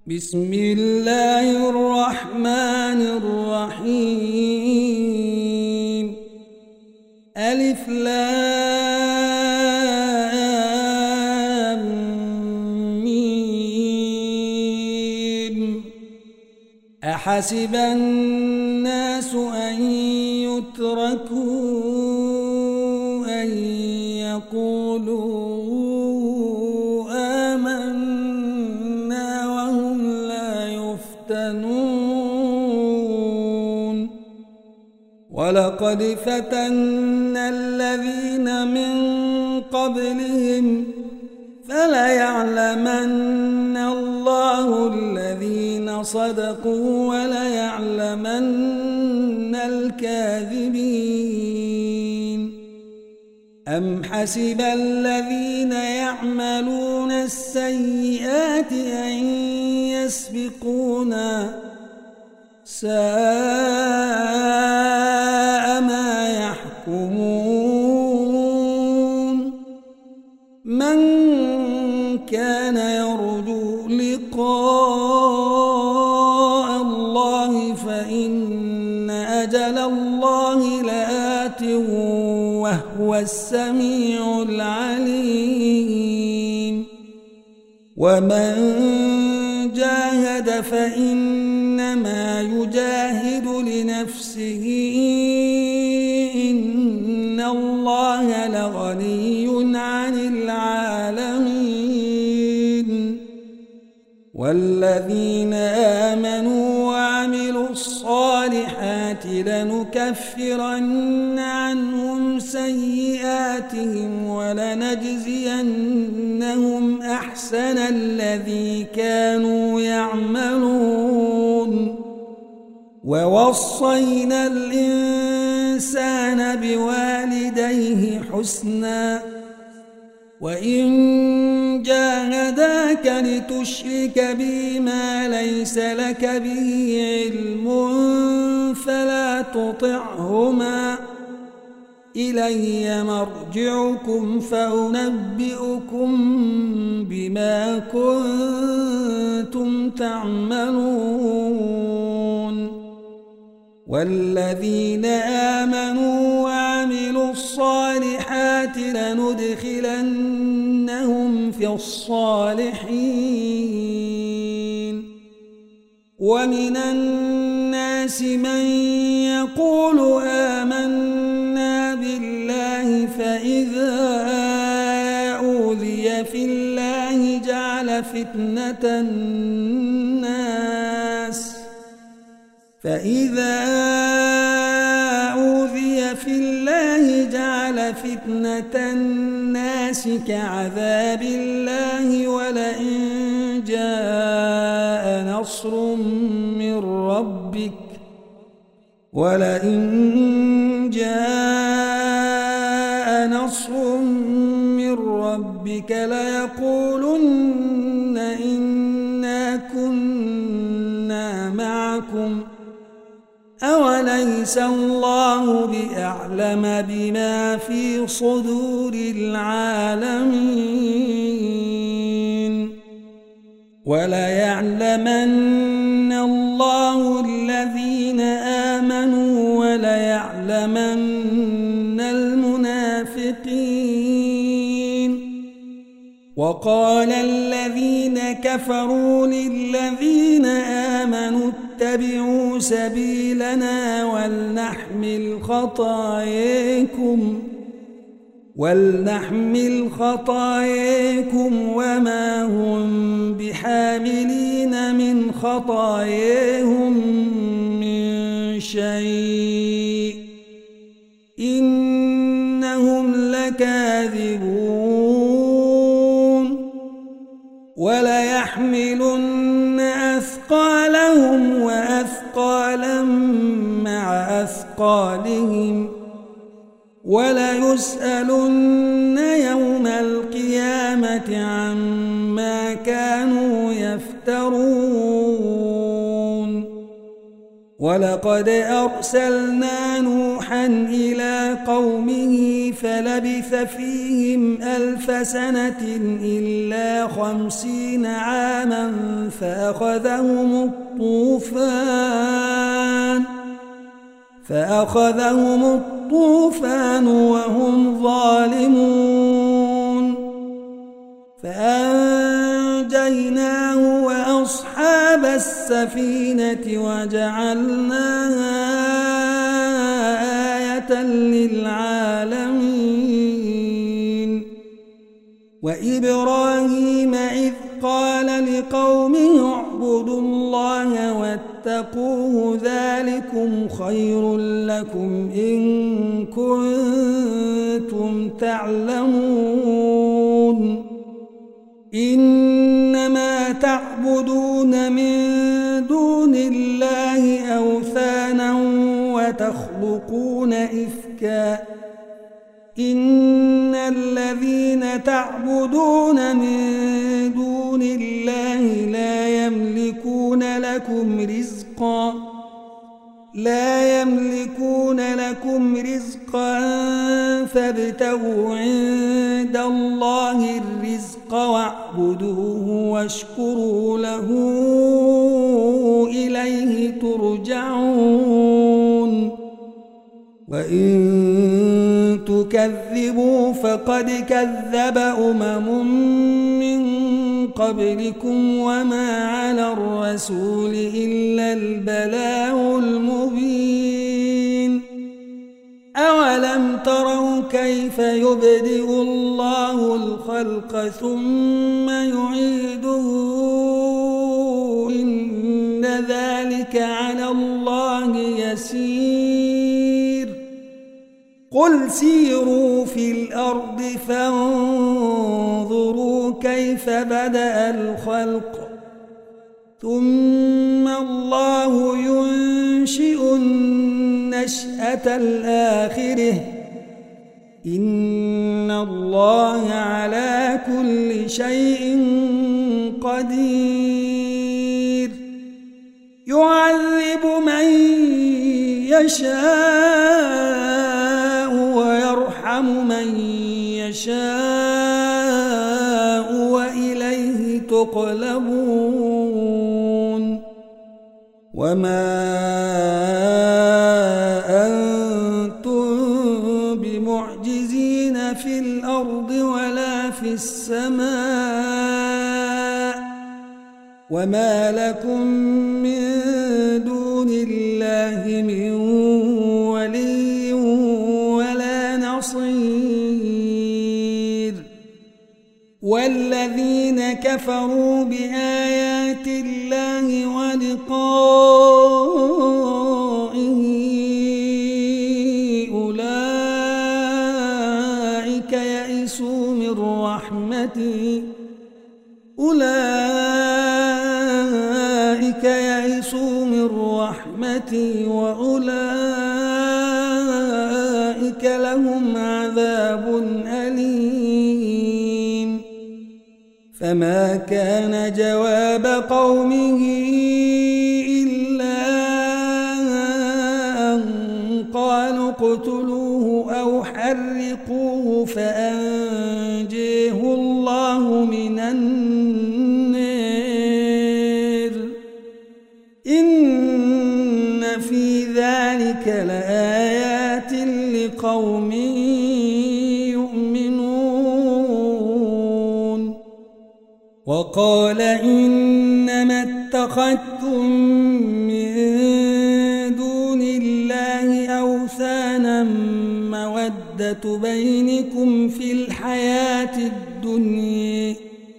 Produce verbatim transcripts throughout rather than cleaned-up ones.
بسم الله الرحمن الرحيم. ألف لام ميم. أحسب الناس أن يتركوا أن يقولوا آمنا وهم لا يفتنون. ولقد فتنا الذين من قبلهم فليعلمن الله الذين صدقوا وليعلمن الكاذبين. أم حسب الذين يعملون السيئات أن يسبقونا ساء ما يحكمون. من كان يرجو لقاء الله فإن أجل الله لآت وهو السميع العليم. ومن جاهد فإنما يجاهد لنفسه إن الله لغني عن العالمين. والذين آمنوا وعملوا الصالحات لنكفرن عنهم سيئاتهم ولنجزينهم أحسن الذي كانوا يعملون. ووصينا الإنسان بوالديه حسنا وإن جاهداك لتشرك بي ما ليس لك به علم فلا تطعهما إلي مرجعكم فأنبئكم بما كنتم تعملون. والذين آمنوا وعملوا الصالحات لندخلنهم في الصالحين. ومن الناس من يقول آمنا بالله فإذا أوذي في الله جعل فتنة الناس فإذا أوذي في الله جعل فتنة الناس كعذاب الله ولئن جاء نصر من ربك ولئن جاء نصر من ربك ليقولن إنا كنا معكم أوليس الله بأعلم بما في صدور العالمين. وليعلمن الله الذين آمنوا وليعلمن المنافقين. وقال الذين كفروا للذين آمنوا اتبعوا سبيلنا ولنحمل خطاياكم ولنحمل خطاياكم وما هم بحاملين من خطاياهم من شيء إنهم لكاذبون. وليحملن أثقالهم وأثقالا مع أثقالهم وليسألن يوم القيامة عما كانوا يفترون. ولقد أرسلنا نوحا نوحا إلى قومه فلبث فيهم ألف سنة إلا خمسين عاما فأخذهم الطوفان فأخذهم الطوفان وهم ظالمون فأنجيناه وأصحاب السفينة وجعلناها آية للعالمين وإبراهيم إذ قال لقومه اعبدوا الله واتقوه ذلكم خير لكم إن كنتم تعلمون إنما تعبدون من دون الله أوثانا وتخلقون إفكا إن الذين تعبدون من دون الله لا يملكون لكم رزقا لا يملكون لكم رزقا فابتغوا عند الله الرزق واعبدوه واشكروا له إليه ترجعون وإن تكذبوا فقد كذب أمم من قبلكم وما على الرسول إلا البلاغ المبين أولم تروا كيف يبدئ الله الخلق ثم يعيده إن ذلك على الله يسير قل سيروا في الأرض فانظروا كيف بدأ الخلق ثم الله ينشئ النشأة الآخرة إن الله على كل شيء قدير يعذب من يشاء ويرحم من يشاء وإليه تقلبون وما أنتم بمعجزين في الأرض ولا في السماء وما لكم من دون الله من ولي ولا نصير والذين كفروا بآيات الله ولقائه أولئك يئسوا من رحمتي أولئك يئسوا من رحمتي وأولئك لهم عذاب أليم فما كان جواب قومه إلا أن قالوا اقتلوه أو حرقوه فأنجيه الله من النار إن في ذلك لآيات لقوم يؤمنون وقال إنما اتخذتم من دون الله أوثانا مودة بينكم في الحياة الدنيا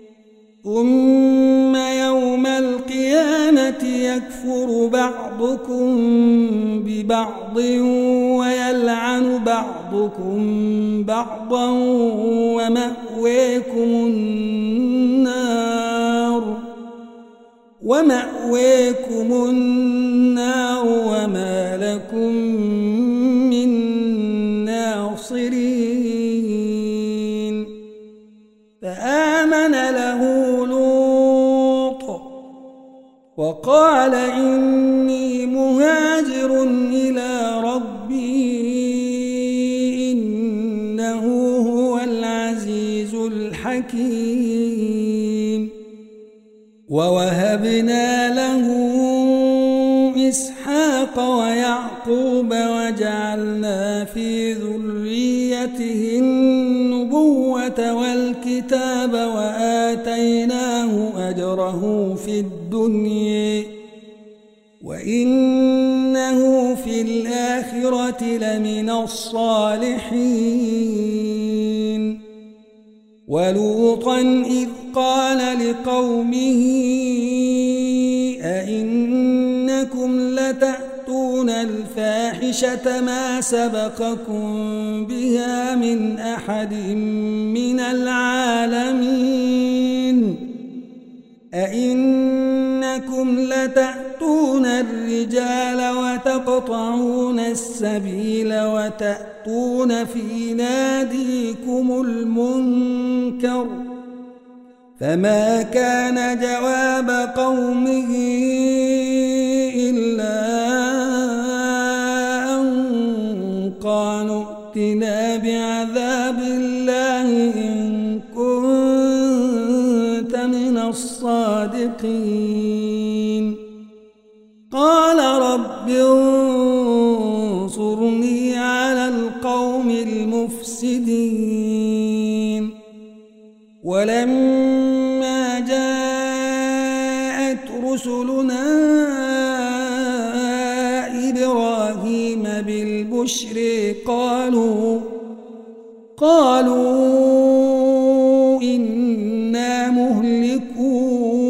ثم يوم القيامة يكفر بعضكم ببعض ويلعن بعضكم بعضا ومأويكم النار ومأويكم النار وما لكم من ناصرين فآمن له لوط وقال إني مهاجر إلى ربي حكيم ووهبنا له إسحاق ويعقوب وجعلنا في ذريته النبوة والكتاب وآتيناه أجره في الدنيا وإنه في الآخرة لمن الصالحين ولوطا إذ قال لقومه أئنكم لتأتون الفاحشة ما سبقكم بها من أحد من العالمين أئنكم لتأتون الرجال وتقطعون السبيل وتأتون في ناديكم المنكر فما كان جواب قومه إلا أن قالوا ائتنا بعذاب الله إن كنت من الصادقين قال رب انصرني على القوم المفسدين ولما جاءت رسلنا إبراهيم بالبشر قالوا قالوا إنا مهلكو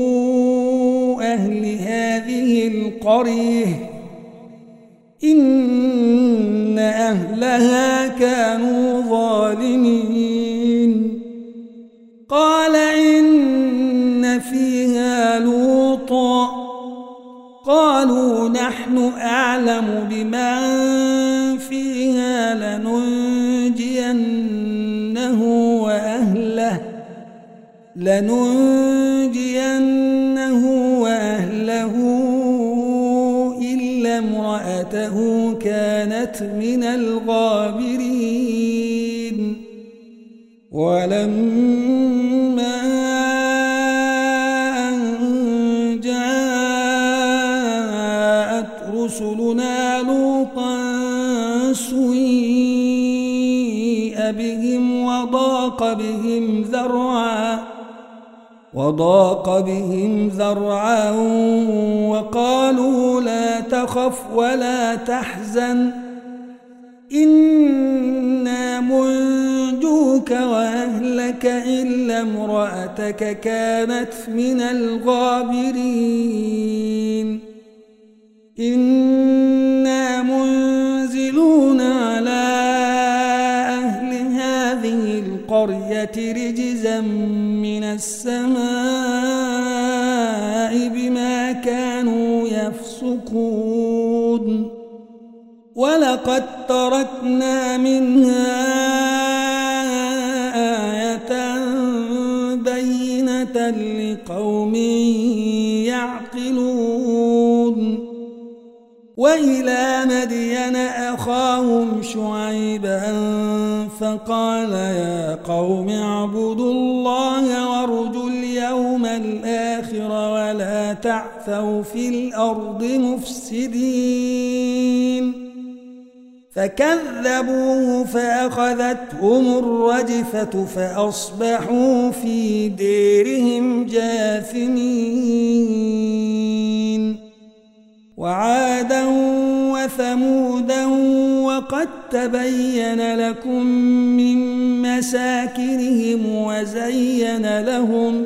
أهل هذه القرية إن أهلها كانوا ظالمين قال إن فيها لوطا قالوا نحن أعلم بمن فيها لننجينه وأهله لننجينه وأهله إلا امرأته كانت من الغابرين ولما أن جاءت رسلنا لوطا سيء بهم وضاق بهم ذرعا وضاق بهم ذرعا وقالوا لا تخف ولا تحزن إنا منجوك وأهلك إلا امرأتك كانت من الغابرين إنا منزلون على أهل هذه القرية رجزا من السماء بما كانوا يفسقون ولقد تركنا منها آية بينة لقوم يعقلون وإلى مدين أخاهم شعيبا فقال يا قوم اعبدوا الله وارجوا اليوم الآخر ولا تعثوا في الأرض مفسدين فكذبوه فأخذتهم الرجفة فأصبحوا في ديرهم جاثمين وعادا وثمودا وقد تبين لكم من مساكنهم وزين لهم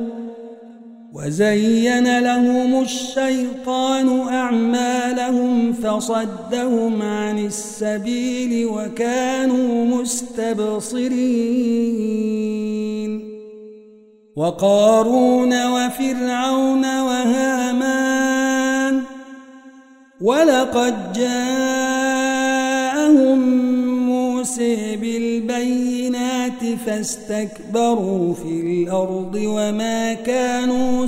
وزين لهم الشيطان أعمالهم فصدهم عن السبيل وكانوا مستبصرين وقارون وفرعون وهامان ولقد جاءهم موسى بالبينات فاستكبروا في الأرض وما كانوا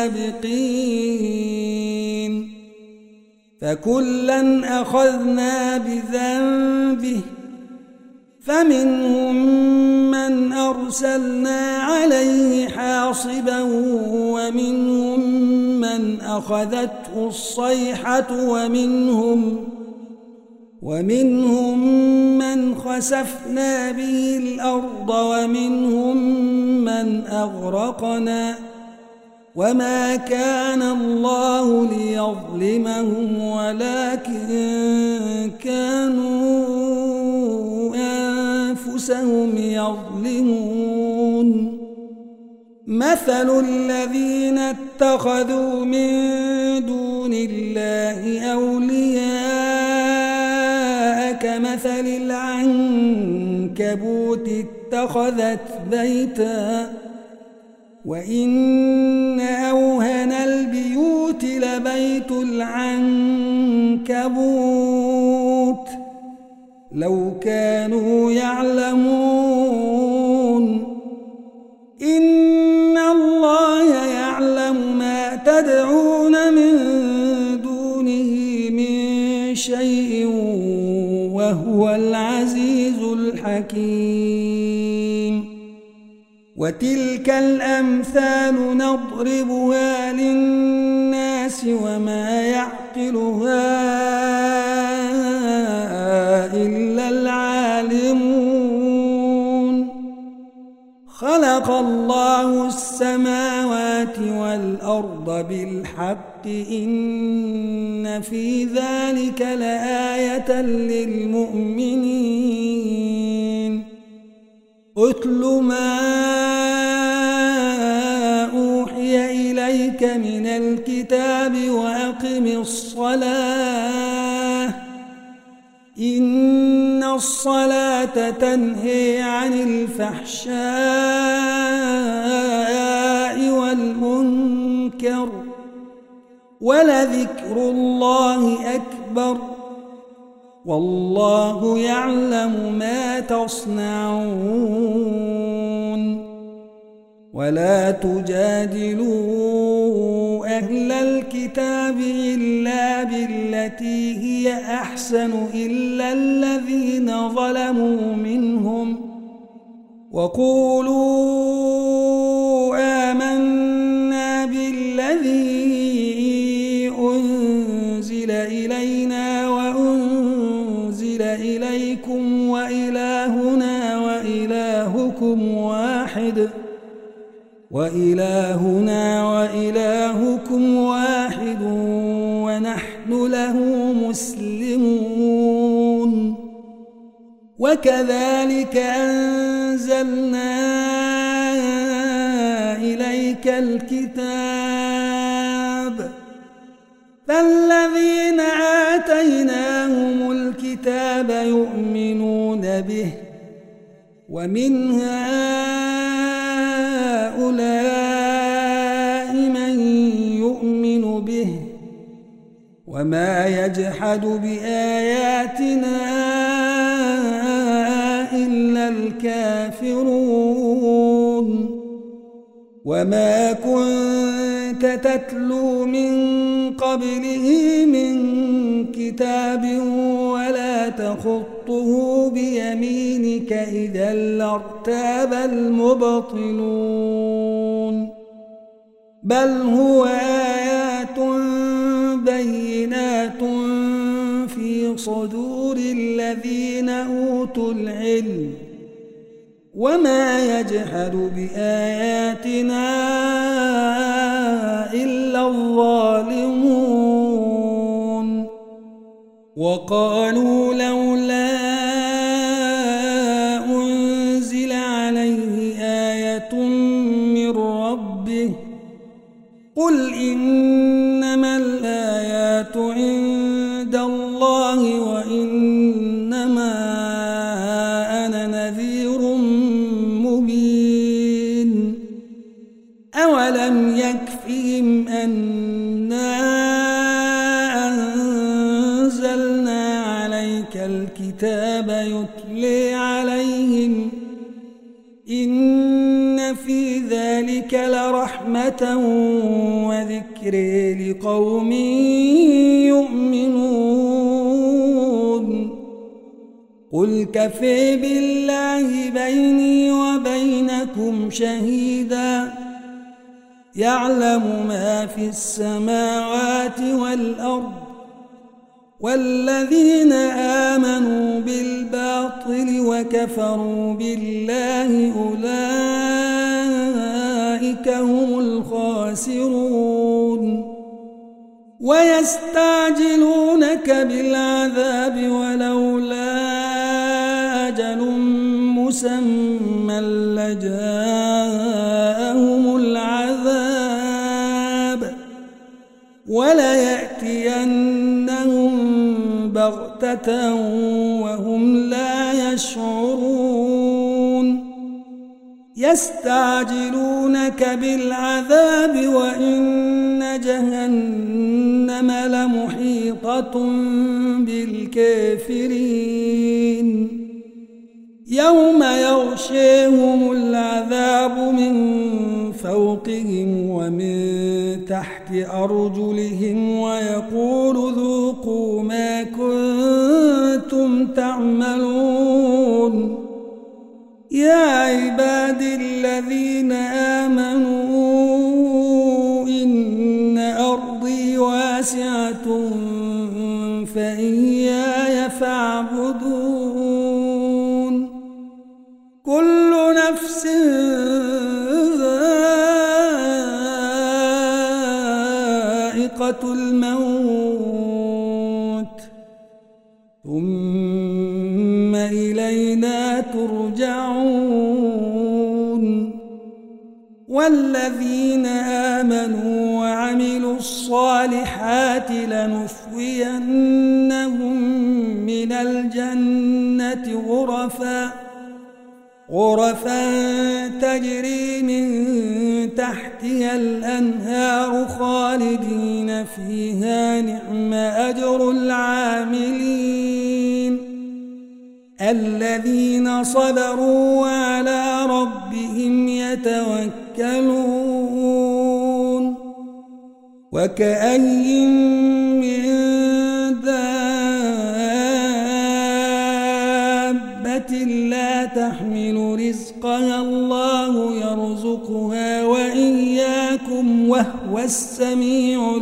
سابقين فكلا أخذنا بذنبه فمنهم من أرسلنا عليه حاصبا ومنهم من أخذته الصيحة ومنهم ومنهم من خسفنا به الأرض ومنهم من أغرقنا وما كان الله ليظلمهم ولكن كانوا أنفسهم يظلمون مثل الذين اتخذوا من دون الله أولياء كمثل العنكبوت اتخذت بيتا وإن أوهن البيوت لبيت العنكبوت لو كانوا يعلمون إن الله يعلم ما تدعون من دونه من شيء وهو العزيز الحكيم وتلك الأمثال نضربها للناس وما يعقلها إلا العالمون خلق الله السماوات والأرض بالحق إن في ذلك لآية للمؤمنين أتل ما أوحي إليك من الكتاب وأقم الصلاة إن الصلاة تنهي عن الفحشاء والمنكر ولذكر الله أكبر والله يعلم ما تصنعون ولا تجادلوا أهل الكتاب إلا بالتي هي أحسن إلا الذين ظلموا منهم وقولوا آمنا بالذي أنزل إلينا وأنزل إليكم وإلهنا وإلهكم واحد وإلهنا وإلهكم واحد ونحن له مسلمون وكذلك أنزلنا إليك الكتاب فالذين آتيناهم الكتاب يؤمنون به ومن هؤلاء من يؤمن به وما يجحد بآياتنا إلا الكافرون وما كنت تتلو من قبله من كتاب ولا تخطه بيمينك إذا لارتاب المبطلون بل هو آيات بينات في صدور الذين أوتوا العلم وما يجحد بآياتنا إلا الظالمون وقالوا لولا أنزل عليه آية من ربه قل إنما الآيات عند الله وإنما أنا نذير مبين أولم يكفهم أنا أنزلنا عليك الكتاب يتلي عليهم إن في ذلك لرحمة وذكر لقوم يؤمنون قل كفى بالله بيني وبينكم شهيدا يعلم ما في السماوات والأرض والذين آمنوا بالباطل وكفروا بالله أولئك هم الخاسرون ويستعجلونك بالعذاب ولولا أجل مسمى لجاءهم العذاب وليأتينهم بغتة وهم لا يشعرون يستعجلونك بالعذاب وإن جهنم لمحيطة بالكافرين يوم يغشيهم العذاب من فوقهم ومن تحت أرجلهم ويقول ذوقوا ما كنتم تعملون يا عباد الذين آمنوا إن أرضي واسعة فإياي فاعبدون كل نفس ذائقة الموت ثم إلينا ترجعون والذين آمنوا وعملوا الصالحات لنثوينهم من الجنة غرفا غرفا تجري من تحتها الأنهار خالدين فيها نعم أجر العاملين الذين صبروا وعلى ربهم يتوكلون وكأي من دابة لا تحمل رزقها الله يرزقها وإياكم وهو السميع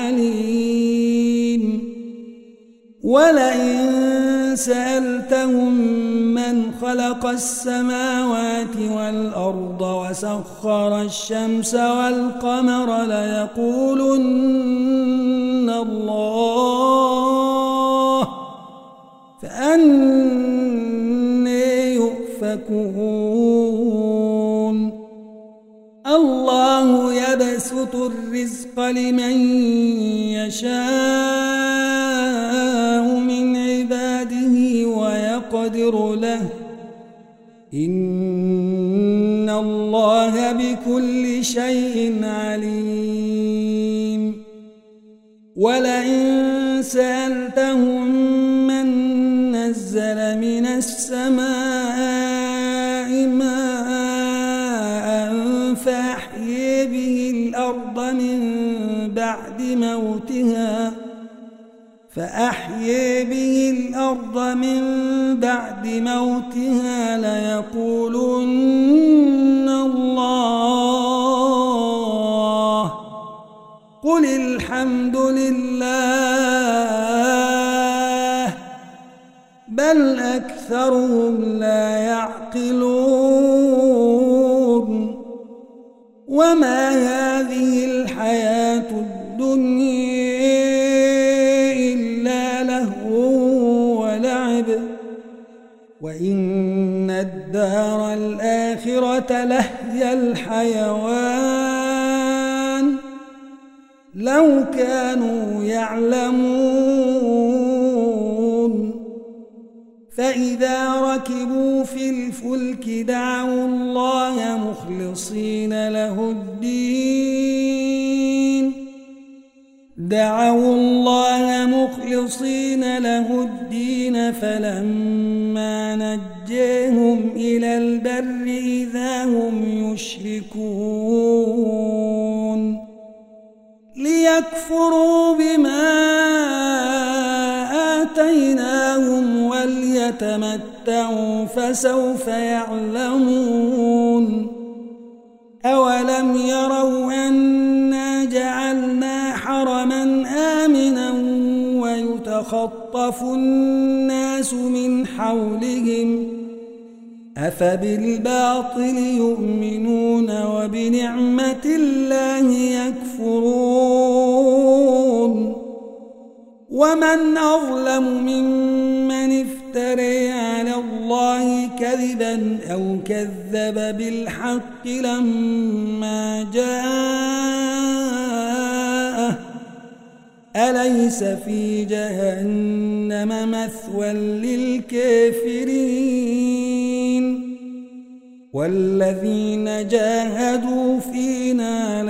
العليم ولئن سألتهم من خلق السماوات والأرض وسخر الشمس والقمر ليقولن الله فأنى يؤفكون الله يبسط الرزق لمن يشاء من عباده ويقدر له إن الله بكل شيء عليم ولئن سألتهم من نزل من السماء ماء فأحيي به الأرض من بعد موتها فأحيي به الأرض من بعد موتها ليقولن الله قل الحمد لله بل أكثرهم لا يعقلون وما هذه الحياة الدنيا إلا لهو ولعب وإن الدار الآخرة لهي الحيوان لو كانوا يعلمون فإذا ركبوا في الفلك دعوا الله مخلصين له الدين دعوا الله مخلصين له الدين فلما نجاهم إلى البر إذا هم يشركون ليكفروا بما آتيناهم وليكفروا يتمتعوا فسوف يعلمون أولم يروا أنا جعلنا حرما آمنا ويتخطف الناس من حولهم أفبالباطل يؤمنون وبنعمة الله يكفرون ومن أظلم ممن افترى على الله كذبا أو كذب بالحق لما جاءه أليس في جهنم مثوى للكافرين والذين جاهدوا فينا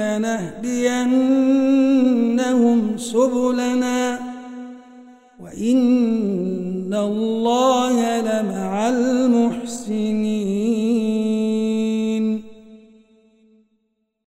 لنهدينهم سبلنا وإن الله